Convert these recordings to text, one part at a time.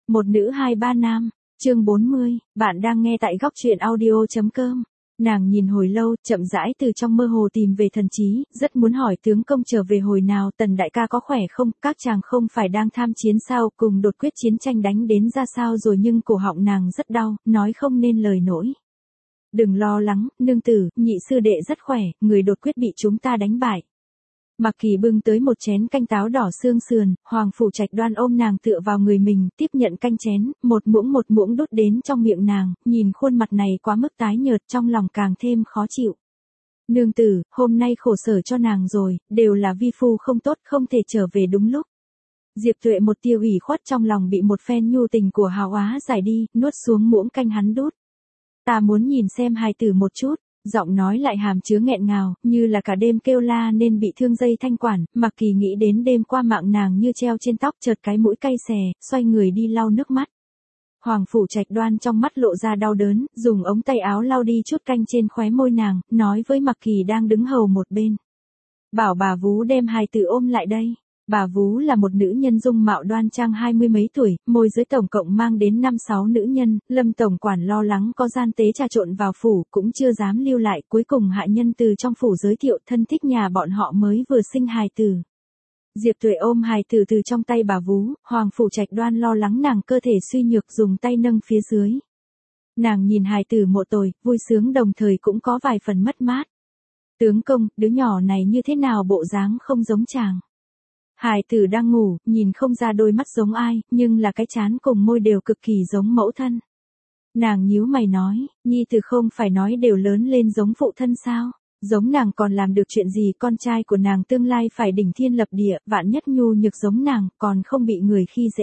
Một nữ hai ba nam, chương 40, bạn đang nghe tại góc truyện audio.com. Nàng nhìn hồi lâu, chậm rãi từ trong mơ hồ tìm về thần trí, rất muốn hỏi tướng công trở về hồi nào, Tần đại ca có khỏe không, các chàng không phải đang tham chiến sao, cùng đột quyết chiến tranh đánh đến ra sao rồi, nhưng cổ họng nàng rất đau, nói không nên lời nổi. Đừng lo lắng, nương tử, nhị sư đệ rất khỏe, người đột quyết bị chúng ta đánh bại. Mặc Kỳ bưng tới một chén canh táo đỏ xương sườn, Hoàng Phủ Trạch Đoan ôm nàng tựa vào người mình, tiếp nhận canh chén, một muỗng đút đến trong miệng nàng, nhìn khuôn mặt này quá mức tái nhợt, trong lòng càng thêm khó chịu. Nương tử, hôm nay khổ sở cho nàng rồi, đều là vi phu không tốt, không thể trở về đúng lúc. Diệp Tuệ một tia ủy khuất trong lòng bị một phen nhu tình của Hào Á giải đi, nuốt xuống muỗng canh hắn đút. Ta muốn nhìn xem hài tử một chút. Giọng nói lại hàm chứa nghẹn ngào, như là cả đêm kêu la nên bị thương dây thanh quản, Mặc Kỳ nghĩ đến đêm qua mạng nàng như treo trên tóc, chợt cái mũi cay xè, xoay người đi lau nước mắt. Hoàng Phủ Trạch Đoan trong mắt lộ ra đau đớn, dùng ống tay áo lau đi chút canh trên khóe môi nàng, nói với Mặc Kỳ đang đứng hầu một bên. Bảo bà vú đem hài tử ôm lại đây. Bà vú là một nữ nhân dung mạo đoan trang 20 mấy tuổi, môi giới tổng cộng mang đến 5-6 nữ nhân, Lâm tổng quản lo lắng có gian tế trà trộn vào phủ, cũng chưa dám lưu lại, cuối cùng hạ nhân từ trong phủ giới thiệu thân thích nhà bọn họ mới vừa sinh hài tử. Diệp Tuệ ôm hài tử từ trong tay bà vú, Hoàng Phủ Trạch Đoan lo lắng nàng cơ thể suy nhược dùng tay nâng phía dưới. Nàng nhìn hài tử mộ tồi, vui sướng đồng thời cũng có vài phần mất mát. Tướng công, đứa nhỏ này như thế nào bộ dáng không giống chàng. Hài tử đang ngủ, nhìn không ra đôi mắt giống ai, nhưng là cái trán cùng môi đều cực kỳ giống mẫu thân. Nàng nhíu mày nói, nhi tử không phải nói đều lớn lên giống phụ thân sao, giống nàng còn làm được chuyện gì, con trai của nàng tương lai phải đỉnh thiên lập địa, vạn nhất nhu nhược giống nàng, còn không bị người khi dễ.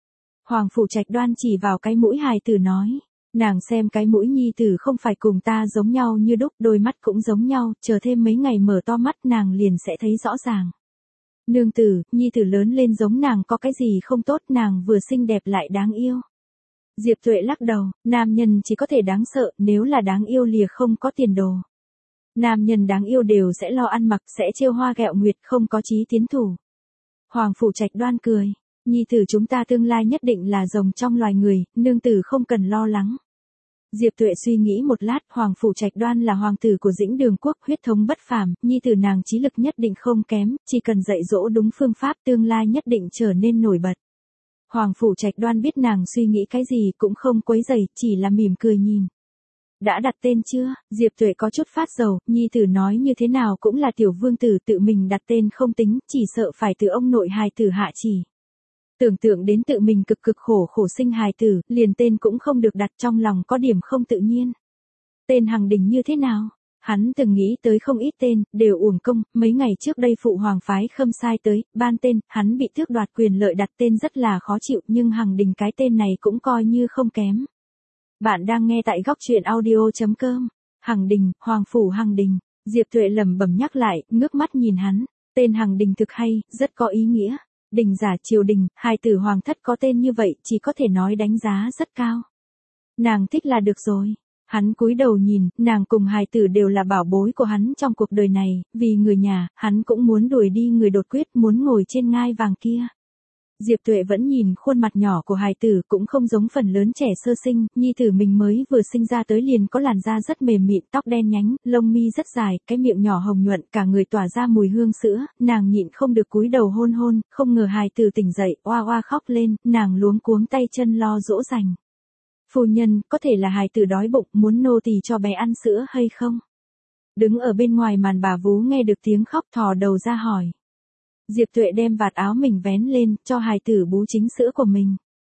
Hoàng Phủ Trạch Đoan chỉ vào cái mũi hài tử nói, nàng xem cái mũi nhi tử không phải cùng ta giống nhau như đúc, đôi mắt cũng giống nhau, chờ thêm mấy ngày mở to mắt nàng liền sẽ thấy rõ ràng. Nương tử, nhi tử lớn lên giống nàng có cái gì không tốt, nàng vừa xinh đẹp lại đáng yêu. Diệp Tuệ lắc đầu, nam nhân chỉ có thể đáng sợ, nếu là đáng yêu lìa không có tiền đồ. Nam nhân đáng yêu đều sẽ lo ăn mặc, sẽ trêu hoa ghẹo nguyệt, không có chí tiến thủ. Hoàng Phủ Trạch Đoan cười, nhi tử chúng ta tương lai nhất định là rồng trong loài người, nương tử không cần lo lắng. Diệp Tuệ suy nghĩ một lát, Hoàng Phủ Trạch Đoan là hoàng tử của Dĩnh Đường quốc, huyết thống bất phàm, nhi tử nàng trí lực nhất định không kém, chỉ cần dạy dỗ đúng phương pháp tương lai nhất định trở nên nổi bật. Hoàng Phủ Trạch Đoan biết nàng suy nghĩ cái gì cũng không quấy rầy, chỉ là mỉm cười nhìn. Đã đặt tên chưa? Diệp Tuệ có chút phát dầu, nhi tử nói như thế nào cũng là tiểu vương tử, tự mình đặt tên không tính, chỉ sợ phải từ ông nội hài tử hạ chỉ. Tưởng tượng đến tự mình cực khổ sinh hài tử, liền tên cũng không được đặt, trong lòng có điểm không tự nhiên. Tên Hằng Đình như thế nào? Hắn từng nghĩ tới không ít tên, đều uổng công, mấy ngày trước đây phụ hoàng phái Khâm Sai tới, ban tên, hắn bị tước đoạt quyền lợi đặt tên rất là khó chịu, nhưng Hằng Đình cái tên này cũng coi như không kém. Bạn đang nghe tại góc truyện audio.com. Hằng Đình, Hoàng Phủ Hằng Đình. Diệp Tuệ lẩm bẩm nhắc lại, ngước mắt nhìn hắn, tên Hằng Đình thực hay, rất có ý nghĩa. Đình giả triều đình, hài tử hoàng thất có tên như vậy, chỉ có thể nói đánh giá rất cao. Nàng thích là được rồi. Hắn cúi đầu nhìn, nàng cùng hài tử đều là bảo bối của hắn trong cuộc đời này, vì người nhà, hắn cũng muốn đuổi đi người đột quyết, muốn ngồi trên ngai vàng kia. Diệp Tuệ vẫn nhìn khuôn mặt nhỏ của hài tử, cũng không giống phần lớn trẻ sơ sinh, nhi tử mình mới vừa sinh ra tới liền có làn da rất mềm mịn, tóc đen nhánh, lông mi rất dài, cái miệng nhỏ hồng nhuận, cả người tỏa ra mùi hương sữa, nàng nhịn không được cúi đầu hôn hôn, không ngờ hài tử tỉnh dậy, oa oa khóc lên, nàng luống cuống tay chân lo dỗ dành. Phu nhân, có thể là hài tử đói bụng, muốn nô tỳ cho bé ăn sữa hay không? Đứng ở bên ngoài màn bà vú nghe được tiếng khóc thò đầu ra hỏi. Diệp Tuệ đem vạt áo mình vén lên, cho hài tử bú chính sữa của mình.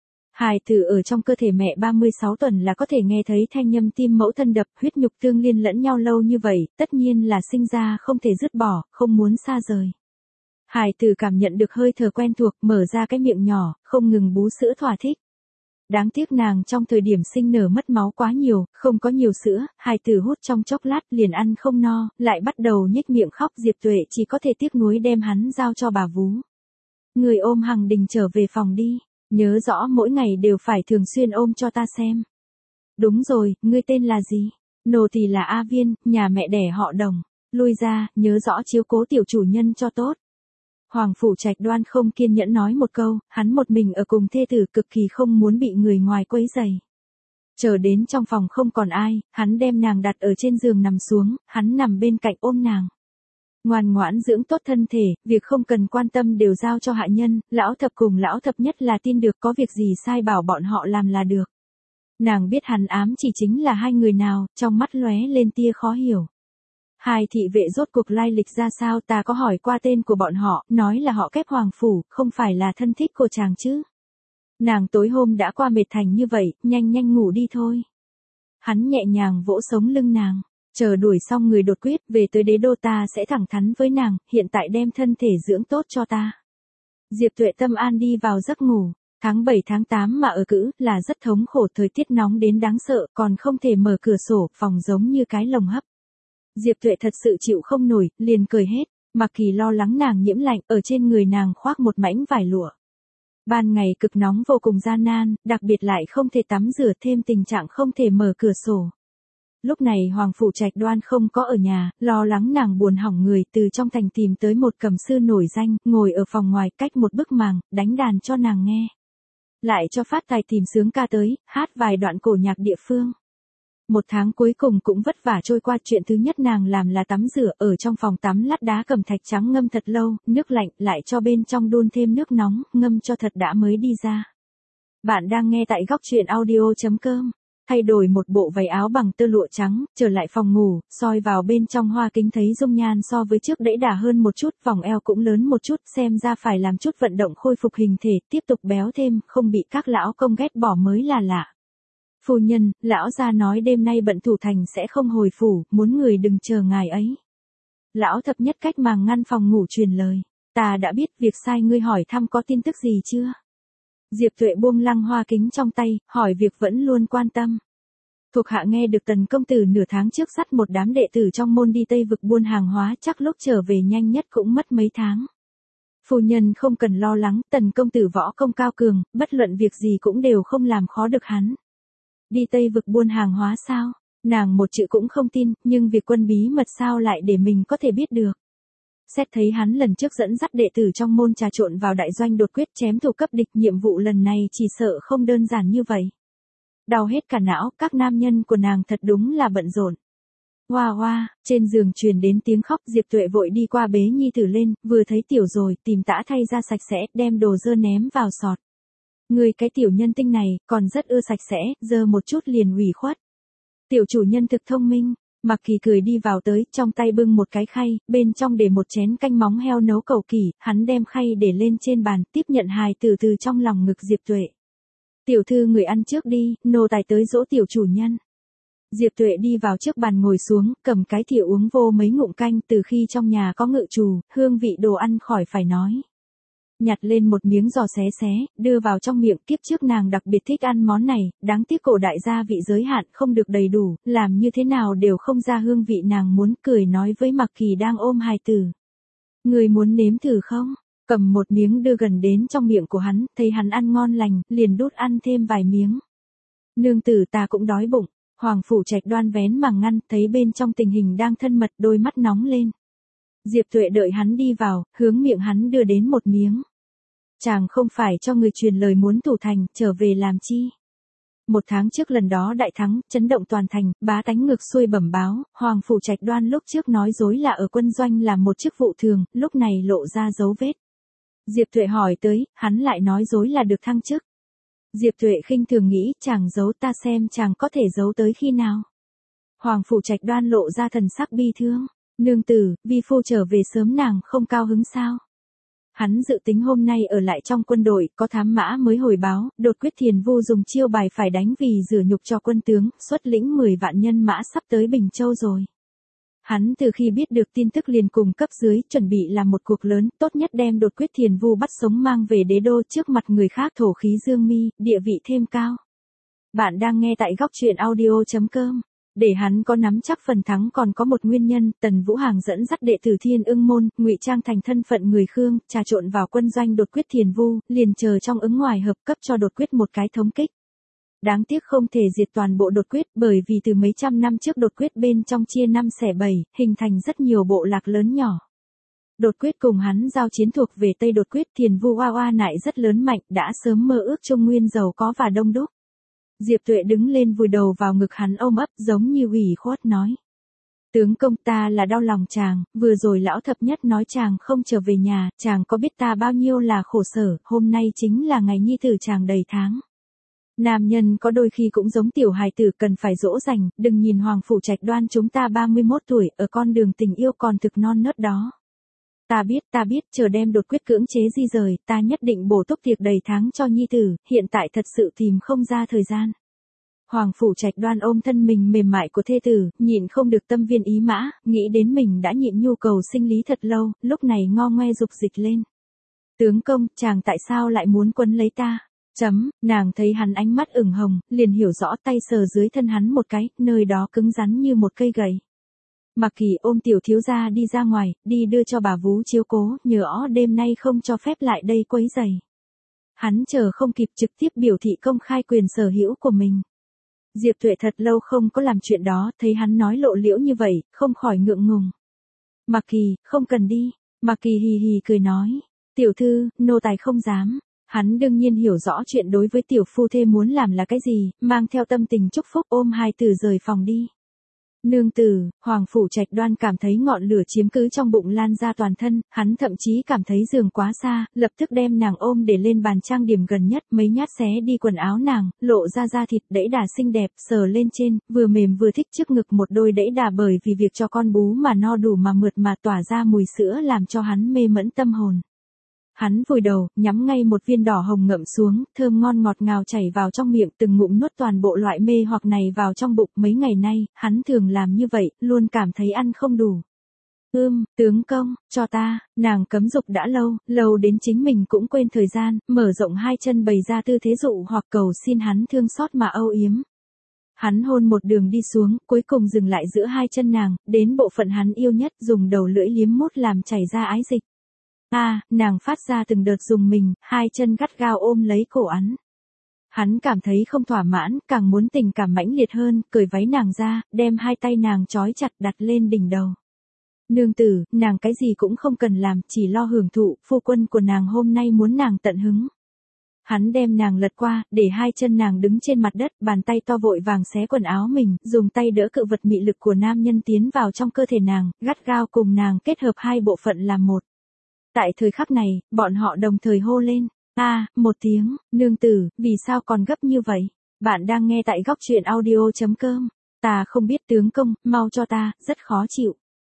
Hài tử ở trong cơ thể mẹ 36 tuần là có thể nghe thấy thanh âm tim mẫu thân đập, huyết nhục tương liên lẫn nhau lâu như vậy, tất nhiên là sinh ra không thể dứt bỏ, không muốn xa rời. Hài tử cảm nhận được hơi thở quen thuộc, mở ra cái miệng nhỏ, không ngừng bú sữa thỏa thích. Đáng tiếc nàng trong thời điểm sinh nở mất máu quá nhiều, không có nhiều sữa, hài tử hút trong chốc lát liền ăn không no, lại bắt đầu nhếch miệng khóc. Diệp Tuệ chỉ có thể tiếc nuối đem hắn giao cho bà vú. Người ôm Hằng Đình trở về phòng đi, nhớ rõ mỗi ngày đều phải thường xuyên ôm cho ta xem. Đúng rồi, ngươi tên là gì? Nô tỳ là A Viên, nhà mẹ đẻ họ Đồng. Lui ra, nhớ rõ chiếu cố tiểu chủ nhân cho tốt. Hoàng Phủ Trạch Đoan không kiên nhẫn nói một câu, hắn một mình ở cùng thê tử cực kỳ không muốn bị người ngoài quấy rầy. Chờ đến trong phòng không còn ai, hắn đem nàng đặt ở trên giường nằm xuống, hắn nằm bên cạnh ôm nàng. Ngoan ngoãn dưỡng tốt thân thể, việc không cần quan tâm đều giao cho hạ nhân, lão thập cùng lão thập nhất là tin được, có việc gì sai bảo bọn họ làm là được. Nàng biết hắn ám chỉ chính là hai người nào, trong mắt lóe lên tia khó hiểu. Hai thị vệ rốt cuộc lai lịch ra sao, ta có hỏi qua tên của bọn họ, nói là họ Kép Hoàng Phủ, không phải là thân thích của chàng chứ. Nàng tối hôm đã qua mệt thành như vậy, nhanh nhanh ngủ đi thôi. Hắn nhẹ nhàng vỗ sống lưng nàng, chờ đuổi xong người đột quyết, về tới đế đô ta sẽ thẳng thắn với nàng, hiện tại đem thân thể dưỡng tốt cho ta. Diệp Tuệ tâm an đi vào giấc ngủ. Tháng 7 tháng 8 mà ở cữ là rất thống khổ, thời tiết nóng đến đáng sợ, còn không thể mở cửa sổ, phòng giống như cái lồng hấp. Diệp Tuệ thật sự chịu không nổi, liền cười hết, Mạc Kỳ lo lắng nàng nhiễm lạnh, ở trên người nàng khoác một mảnh vải lụa. Ban ngày cực nóng vô cùng gian nan, đặc biệt lại không thể tắm rửa, thêm tình trạng không thể mở cửa sổ. Lúc này Hoàng Phủ Trạch Đoan không có ở nhà, lo lắng nàng buồn hỏng người, từ trong thành tìm tới một cẩm sư nổi danh, ngồi ở phòng ngoài cách một bức màng, đánh đàn cho nàng nghe. Lại cho phát tài tìm sướng ca tới, hát vài đoạn cổ nhạc địa phương. Một tháng cuối cùng cũng vất vả trôi qua, chuyện thứ nhất nàng làm là tắm rửa, ở trong phòng tắm lát đá cẩm thạch trắng ngâm thật lâu, nước lạnh, lại cho bên trong đun thêm nước nóng, ngâm cho thật đã mới đi ra. Bạn đang nghe tại góc truyện audio.com. Thay đổi một bộ váy áo bằng tơ lụa trắng, trở lại phòng ngủ, soi vào bên trong hoa kính thấy dung nhan so với trước đẫy đà hơn một chút, vòng eo cũng lớn một chút, xem ra phải làm chút vận động khôi phục hình thể, tiếp tục béo thêm, không bị các lão công ghét bỏ mới là lạ. Phu nhân, lão gia nói đêm nay bận thủ thành sẽ không hồi phủ, muốn người đừng chờ ngài ấy. Lão thập nhất cách màng ngăn phòng ngủ truyền lời, ta đã biết, việc sai ngươi hỏi thăm có tin tức gì chưa? Diệp Tuệ buông lăng hoa kính trong tay, hỏi việc vẫn luôn quan tâm. Thuộc hạ nghe được Tần công tử nửa tháng trước dắt một đám đệ tử trong môn đi Tây vực buôn hàng hóa, chắc lúc trở về nhanh nhất cũng mất mấy tháng. Phu nhân không cần lo lắng, Tần công tử võ công cao cường, bất luận việc gì cũng đều không làm khó được hắn. Đi Tây vực buôn hàng hóa sao? Nàng một chữ cũng không tin, nhưng việc quân bí mật sao lại để mình có thể biết được. Xét thấy hắn lần trước dẫn dắt đệ tử trong môn trà trộn vào đại doanh đột quyết chém thù cấp địch, nhiệm vụ lần này chỉ sợ không đơn giản như vậy. Đau hết cả não, các nam nhân của nàng thật đúng là bận rộn. Hoa hoa, trên giường truyền đến tiếng khóc, Diệp Tuệ vội đi qua bế nhi tử lên, vừa thấy tiểu rồi, tìm tã thay ra sạch sẽ, đem đồ dơ ném vào sọt. Người cái tiểu nhân tinh này, còn rất ưa sạch sẽ, dơ một chút liền ủy khuất. Tiểu chủ nhân thực thông minh. Mạc Kỳ cười đi vào tới, trong tay bưng một cái khay, bên trong để một chén canh móng heo nấu cầu kỳ, hắn đem khay để lên trên bàn, tiếp nhận hài tử từ trong lòng ngực Diệp Tuệ. Tiểu thư người ăn trước đi, nô tài tới dỗ tiểu chủ nhân. Diệp Tuệ đi vào trước bàn ngồi xuống, cầm cái thìa uống vô mấy ngụm canh, từ khi trong nhà có ngự trù, hương vị đồ ăn khỏi phải nói. Nhặt lên một miếng giò xé xé, đưa vào trong miệng, kiếp trước nàng đặc biệt thích ăn món này, đáng tiếc cổ đại gia vị giới hạn không được đầy đủ, làm như thế nào đều không ra hương vị nàng muốn, cười nói với Mạc Kỳ đang ôm hài tử. Người muốn nếm thử không? Cầm một miếng đưa gần đến trong miệng của hắn, thấy hắn ăn ngon lành, liền đút ăn thêm vài miếng. Nương tử ta cũng đói bụng. Hoàng Phủ Trạch Đoan vén màng ngăn, thấy bên trong tình hình đang thân mật, đôi mắt nóng lên. Diệp Tuệ đợi hắn đi vào, hướng miệng hắn đưa đến một miếng. Chàng không phải cho người truyền lời muốn thủ thành, trở về làm chi? Một tháng trước lần đó đại thắng, chấn động toàn thành, bá tánh ngược xuôi bẩm báo, Hoàng Phủ Trạch Đoan lúc trước nói dối là ở quân doanh làm một chức vụ thường, lúc này lộ ra dấu vết. Diệp Tuệ hỏi tới, hắn lại nói dối là được thăng chức. Diệp Tuệ khinh thường nghĩ, chàng giấu ta xem chàng có thể giấu tới khi nào. Hoàng Phủ Trạch Đoan lộ ra thần sắc bi thương, nương tử, vi phu trở về sớm nàng không cao hứng sao? Hắn dự tính hôm nay ở lại trong quân đội, có thám mã mới hồi báo, đột quyết Thiền Vu dùng chiêu bài phải đánh vì rửa nhục cho quân tướng, xuất lĩnh 10 vạn nhân mã sắp tới Bình Châu rồi. Hắn từ khi biết được tin tức liền cùng cấp dưới, chuẩn bị làm một cuộc lớn, tốt nhất đem đột quyết Thiền Vu bắt sống mang về đế đô trước mặt người khác thổ khí dương mi, địa vị thêm cao. Bạn đang nghe tại góc truyện audio.com. Để hắn có nắm chắc phần thắng còn có một nguyên nhân, Tần Vũ Hàng dẫn dắt đệ tử Thiên Ưng môn, ngụy trang thành thân phận người Khương, trà trộn vào quân doanh đột quyết Thiền Vu, liền chờ trong ứng ngoài hợp cấp cho đột quyết một cái thống kích. Đáng tiếc không thể diệt toàn bộ đột quyết, bởi vì từ mấy trăm năm trước đột quyết bên trong chia 5 xẻ 7, hình thành rất nhiều bộ lạc lớn nhỏ. Đột quyết cùng hắn giao chiến thuộc về Tây Đột quyết, Thiền Vu Oa Oa nại rất lớn mạnh, đã sớm mơ ước Trung Nguyên giàu có và đông đúc. Diệp Tuệ đứng lên vùi đầu vào ngực hắn ôm ấp giống như ủy khuất nói. Tướng công, ta là đau lòng chàng, vừa rồi lão thập nhất nói chàng không trở về nhà, chàng có biết ta bao nhiêu là khổ sở, hôm nay chính là ngày nhi tử chàng đầy tháng. Nam nhân có đôi khi cũng giống tiểu hài tử, cần phải dỗ dành, đừng nhìn Hoàng Phủ Trạch Đoan chúng ta 31 tuổi, ở con đường tình yêu còn thực non nớt đó. Ta biết, chờ đem Đột quyết cưỡng chế di rời, ta nhất định bổ túc tiệc đầy tháng cho nhi tử, hiện tại thật sự tìm không ra thời gian. Hoàng Phủ Trạch Đoan ôm thân mình mềm mại của thê tử, nhịn không được tâm viên ý mã, nghĩ đến mình đã nhịn nhu cầu sinh lý thật lâu, lúc này ngo ngoe dục dịch lên. Tướng công, chàng tại sao lại muốn quấn lấy ta? Nàng thấy hắn ánh mắt ửng hồng, liền hiểu rõ, tay sờ dưới thân hắn một cái, nơi đó cứng rắn như một cây gậy. Mạc Kỳ ôm tiểu thiếu gia đi ra ngoài, đi đưa cho bà vú chiếu cố, nhớ đêm nay không cho phép lại đây quấy rầy. Hắn chờ không kịp trực tiếp biểu thị công khai quyền sở hữu của mình. Diệp Tuệ thật lâu không có làm chuyện đó, thấy hắn nói lộ liễu như vậy, không khỏi ngượng ngùng. Mạc Kỳ, không cần đi. Mạc Kỳ hì hì cười nói. Tiểu thư, nô tài không dám. Hắn đương nhiên hiểu rõ chuyện đối với tiểu phu thê muốn làm là cái gì, mang theo tâm tình chúc phúc ôm hai tử rời phòng đi. Nương tử, Hoàng Phủ Trạch Đoan cảm thấy ngọn lửa chiếm cứ trong bụng lan ra toàn thân, hắn thậm chí cảm thấy giường quá xa, lập tức đem nàng ôm để lên bàn trang điểm gần nhất, mấy nhát xé đi quần áo nàng, lộ ra da thịt đẫy đà xinh đẹp, sờ lên trên, vừa mềm vừa thích trước ngực một đôi đẫy đà bởi vì việc cho con bú mà no đủ mà mượt mà tỏa ra mùi sữa làm cho hắn mê mẫn tâm hồn. Hắn vùi đầu, nhắm ngay một viên đỏ hồng ngậm xuống, thơm ngon ngọt ngào chảy vào trong miệng, từng ngụm nuốt toàn bộ loại mê hoặc này vào trong bụng. Mấy ngày nay, hắn thường làm như vậy, luôn cảm thấy ăn không đủ. Tướng công, cho ta, nàng cấm dục đã lâu đến chính mình cũng quên thời gian, mở rộng hai chân bày ra tư thế dụ hoặc cầu xin hắn thương xót mà âu yếm. Hắn hôn một đường đi xuống, cuối cùng dừng lại giữa hai chân nàng, đến bộ phận hắn yêu nhất, dùng đầu lưỡi liếm mút làm chảy ra ái dịch. Nàng phát ra từng đợt dùng mình, hai chân gắt gao ôm lấy cổ hắn. Hắn cảm thấy không thỏa mãn, càng muốn tình cảm mãnh liệt hơn, cởi váy nàng ra, đem hai tay nàng trói chặt đặt lên đỉnh đầu. Nương tử, nàng cái gì cũng không cần làm, chỉ lo hưởng thụ, phu quân của nàng hôm nay muốn nàng tận hứng. Hắn đem nàng lật qua, để hai chân nàng đứng trên mặt đất, bàn tay to vội vàng xé quần áo mình, dùng tay đỡ cự vật mị lực của nam nhân tiến vào trong cơ thể nàng, gắt gao cùng nàng kết hợp hai bộ phận làm một. Tại thời khắc này, bọn họ đồng thời hô lên. Một tiếng, nương tử, vì sao còn gấp như vậy? Bạn đang nghe tại góc truyện audio.com. Ta không biết tướng công, mau cho ta, rất khó chịu.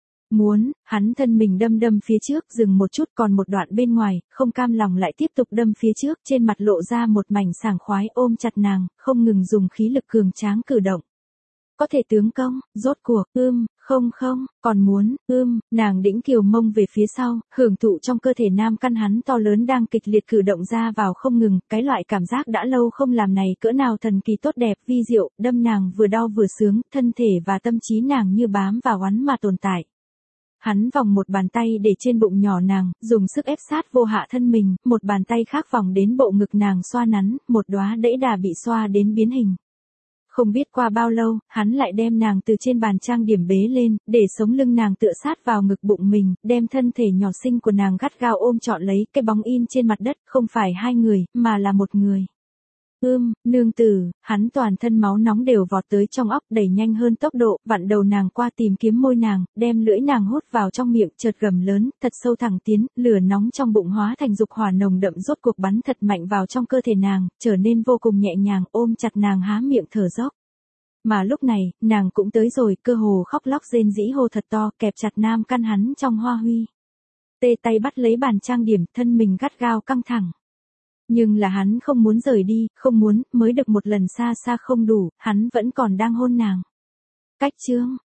Hắn thân mình đâm phía trước, dừng một chút còn một đoạn bên ngoài, không cam lòng lại tiếp tục đâm phía trước, trên mặt lộ ra một mảnh sảng khoái ôm chặt nàng, không ngừng dùng khí lực cường tráng cử động. Có thể tướng công, rốt cuộc, không, còn muốn, nàng đĩnh kiều mông về phía sau, hưởng thụ trong cơ thể nam căn hắn to lớn đang kịch liệt cử động ra vào không ngừng, cái loại cảm giác đã lâu không làm này cỡ nào thần kỳ tốt đẹp vi diệu, đâm nàng vừa đau vừa sướng, thân thể và tâm trí nàng như bám vào hắn mà tồn tại. Hắn vòng một bàn tay để trên bụng nhỏ nàng, dùng sức ép sát vô hạ thân mình, một bàn tay khác vòng đến bộ ngực nàng xoa nắn, một đóa đẫy đà bị xoa đến biến hình. Không biết qua bao lâu, hắn lại đem nàng từ trên bàn trang điểm bế lên, để sống lưng nàng tựa sát vào ngực bụng mình, đem thân thể nhỏ xinh của nàng gắt gao ôm trọn lấy, cái bóng in trên mặt đất, không phải hai người, mà là một người. Nương tử, hắn toàn thân máu nóng đều vọt tới trong óc, đẩy nhanh hơn tốc độ, vặn đầu nàng qua tìm kiếm môi nàng, đem lưỡi nàng hút vào trong miệng, chợt gầm lớn, thật sâu thẳng tiến, lửa nóng trong bụng hóa thành dục hỏa nồng đậm rốt cuộc bắn thật mạnh vào trong cơ thể nàng, trở nên vô cùng nhẹ nhàng, ôm chặt nàng há miệng thở dốc. Mà lúc này, nàng cũng tới rồi, cơ hồ khóc lóc rên rỉ hô thật to, kẹp chặt nam căn hắn trong hoa huy. Tê tay bắt lấy bàn trang điểm, thân mình gắt gao căng thẳng. Nhưng là hắn không muốn rời đi, không muốn, mới được một lần xa xa không đủ, hắn vẫn còn đang hôn nàng. Cách chương,